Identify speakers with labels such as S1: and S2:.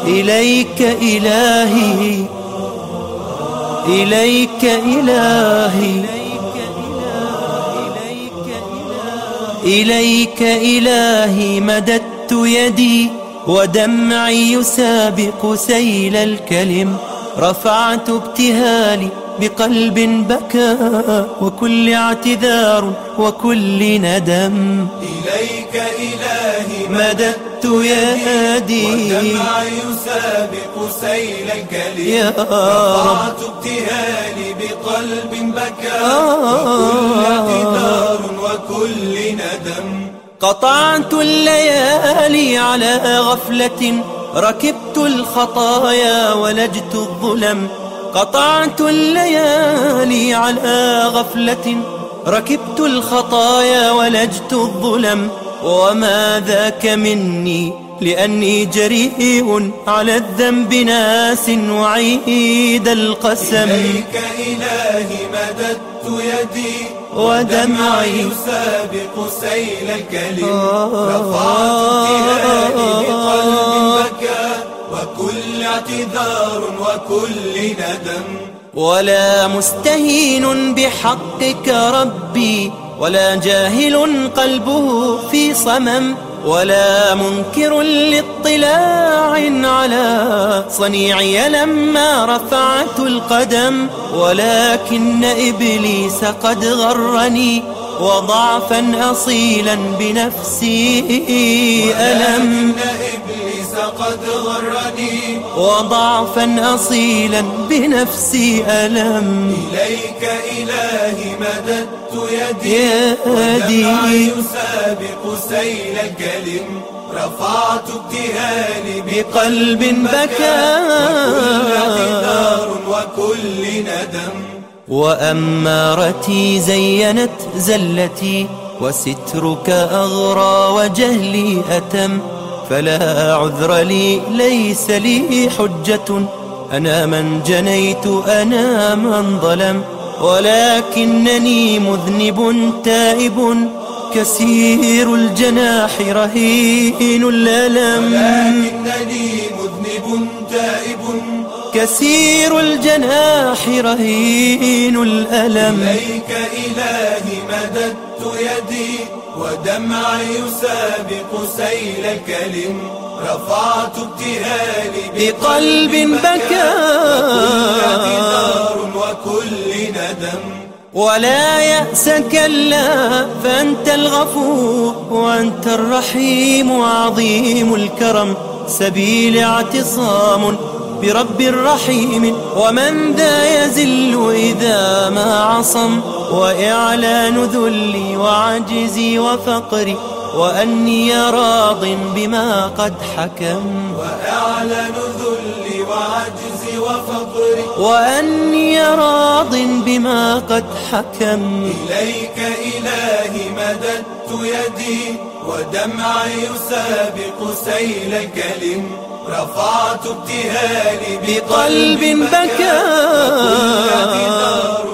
S1: إليك إلهي، إليك إلهي، إليك إلهي مددت يدي ودمعي يسابق سيل الكلم، رفعت ابتهالي بقلب بكى وكل اعتذار وكل ندم.
S2: إليك إلهي
S1: مددت يدي
S2: ودمعي يسابق سيل الكلم،
S1: يا
S2: رفعت ابتهالي بقلب بكى وكل اعتذار وكل ندم.
S1: قطعت الليالي على غفلة، ركبت الخطايا ولجت الظلم، قطعت الليالي على غفلة، ركبت الخطايا ولجت الظلم، وما ذاك مني لأني جريء على الذنب ناس وعيد القسم.
S2: إليك إلهي مددت يدي
S1: ودمعي
S2: يسابق سيل الكلم، رفعت ابتهالي بقلب بكى وكل اعتذار وكل ندم.
S1: ولا مستهين بحقك ربي، ولا جاهل قلبه في صمم، ولا منكر لاطلاع على صنيعي لما رفعت القدم، ولكن إبليس قد غرني وضعفا أصيلا بنفسي ألم،
S2: قد غرني
S1: وضعفا أصيلا بنفسي ألم.
S2: إليك إلهي مددت يدي ودمعي يسابق سيل الكلم، رفعت ابتهالي
S1: بقلب بكى
S2: وكل اعتذار وكل ندم.
S1: وأمارتي زينت زلتي، وسترك أغرى وجهلي أتم، فلا عذر لي ليس لي حجة، أنا من جنيت أنا من ظلم، ولكنني مذنب تائب كثير الجناح رهين الألم،
S2: ولكنني مذنب تائب
S1: كثير الجناح رهين الألم.
S2: إليك إلهي مددت يدي ودمعي يسابق سيل الكلم، رفعت ابتهالي
S1: بقلب بكى
S2: وكل اعتذار وكل ندم.
S1: ولا يأس كلا فأنت الغفور وأنت الرحيم عظيم الكرم، سبيل اعتصام برب رحيم، ومن ذا يزل إذا ما عصم، وإعلان ذلي وعجزي وفقري وأني راض بما قد حكم،
S2: وإعلان ذلي وعجزي وفقري
S1: وأني راض بما قد حكم.
S2: إليك إلهي مددت يدي ودمعي يسابق سيل الكلم، رفعت ابتهالي
S1: بقلب بكى
S2: وكل اعتذار